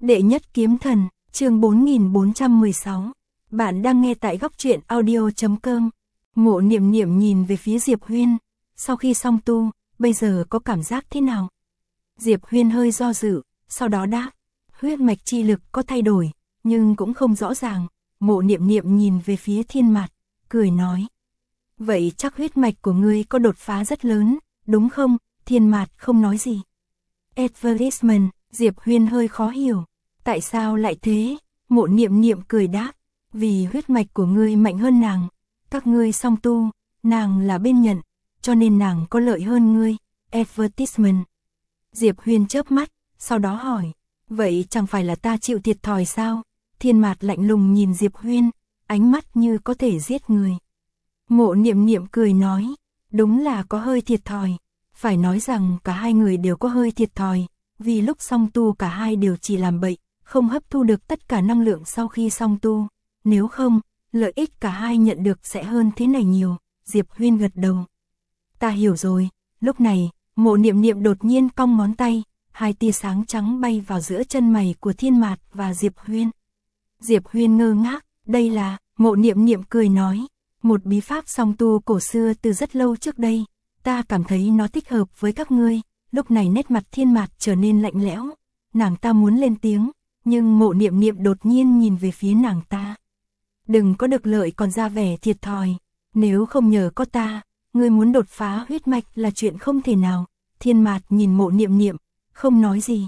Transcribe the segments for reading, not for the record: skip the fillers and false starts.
Đệ nhất kiếm thần, chương 4416. Bạn đang nghe tại góc truyện audio.com. Mộ Niệm Niệm nhìn về phía Diệp Huyên. Sau khi xong tu, bây giờ có cảm giác thế nào? Diệp Huyên hơi do dự, sau đó đáp. Huyết mạch chi lực có thay đổi, nhưng cũng không rõ ràng. Mộ Niệm Niệm nhìn về phía Thiên Mạt, cười nói. Vậy chắc huyết mạch của ngươi có đột phá rất lớn, đúng không? Thiên Mạt không nói gì. Advertisement, Diệp Huyên hơi khó hiểu. Tại sao lại thế? Mộ Niệm Niệm cười đáp. Vì huyết mạch của ngươi mạnh hơn nàng. Các ngươi song tu, nàng là bên nhận, cho nên nàng có lợi hơn ngươi. Advertisement. Diệp Huyên chớp mắt, sau đó hỏi. Vậy chẳng phải là ta chịu thiệt thòi sao? Thiên Mạt lạnh lùng nhìn Diệp Huyên, ánh mắt như có thể giết người. Mộ Niệm Niệm cười nói. Đúng là có hơi thiệt thòi. Phải nói rằng cả hai người đều có hơi thiệt thòi. Vì lúc song tu cả hai đều chỉ làm bậy, không hấp thu được tất cả năng lượng sau khi song tu. Nếu không, lợi ích cả hai nhận được sẽ hơn thế này nhiều. Diệp Huyên gật đầu. Ta hiểu rồi. Lúc này, Mộ Niệm Niệm đột nhiên cong ngón tay, hai tia sáng trắng bay vào giữa chân mày của Thiên Mạt và Diệp Huyên. Diệp Huyên ngơ ngác, đây là, Mộ Niệm Niệm cười nói, một bí pháp song tu cổ xưa từ rất lâu trước đây. Ta cảm thấy nó thích hợp với các ngươi. Lúc này nét mặt Thiên Mạt trở nên lạnh lẽo. Nàng ta muốn lên tiếng, nhưng Mộ Niệm Niệm đột nhiên nhìn về phía nàng ta. Đừng có được lợi còn ra vẻ thiệt thòi. Nếu không nhờ có ta, ngươi muốn đột phá huyết mạch là chuyện không thể nào. Thiên Mạt nhìn Mộ Niệm Niệm, không nói gì.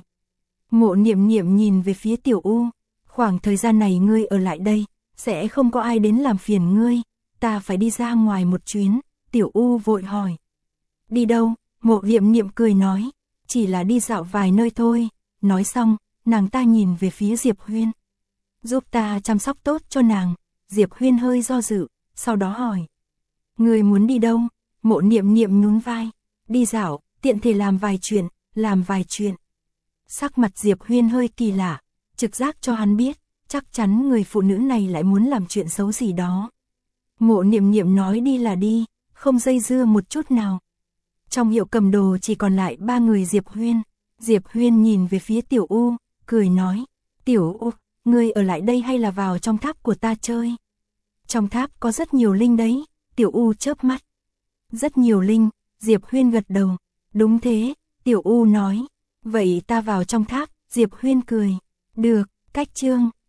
Mộ Niệm Niệm nhìn về phía Tiểu U. Khoảng thời gian này ngươi ở lại đây, sẽ không có ai đến làm phiền ngươi. Ta phải đi ra ngoài một chuyến. Tiểu U vội hỏi. Đi đâu? Mộ Niệm Niệm cười nói. Chỉ là đi dạo vài nơi thôi. Nói xong, nàng ta nhìn về phía Diệp Huyên. Giúp ta chăm sóc tốt cho nàng. Diệp Huyên hơi do dự, sau đó hỏi. Ngươi muốn đi đâu? Mộ Niệm Niệm nhún vai. Đi dạo, tiện thể làm vài chuyện. Sắc mặt Diệp Huyên hơi kỳ lạ, trực giác cho hắn biết, chắc chắn người phụ nữ này lại muốn làm chuyện xấu gì đó. Mộ Niệm Niệm nói đi là đi, không dây dưa một chút nào. Trong hiệu cầm đồ chỉ còn lại ba người Diệp Huyên. Diệp Huyên nhìn về phía Tiểu U, cười nói. Tiểu U, ngươi ở lại đây hay là vào trong tháp của ta chơi? Trong tháp có rất nhiều linh đấy. Tiểu U chớp mắt. Rất nhiều linh. Diệp Huyên gật đầu. Đúng thế, Tiểu U nói. Vậy ta vào trong tháp. Diệp Huyên cười. Được, cách chương.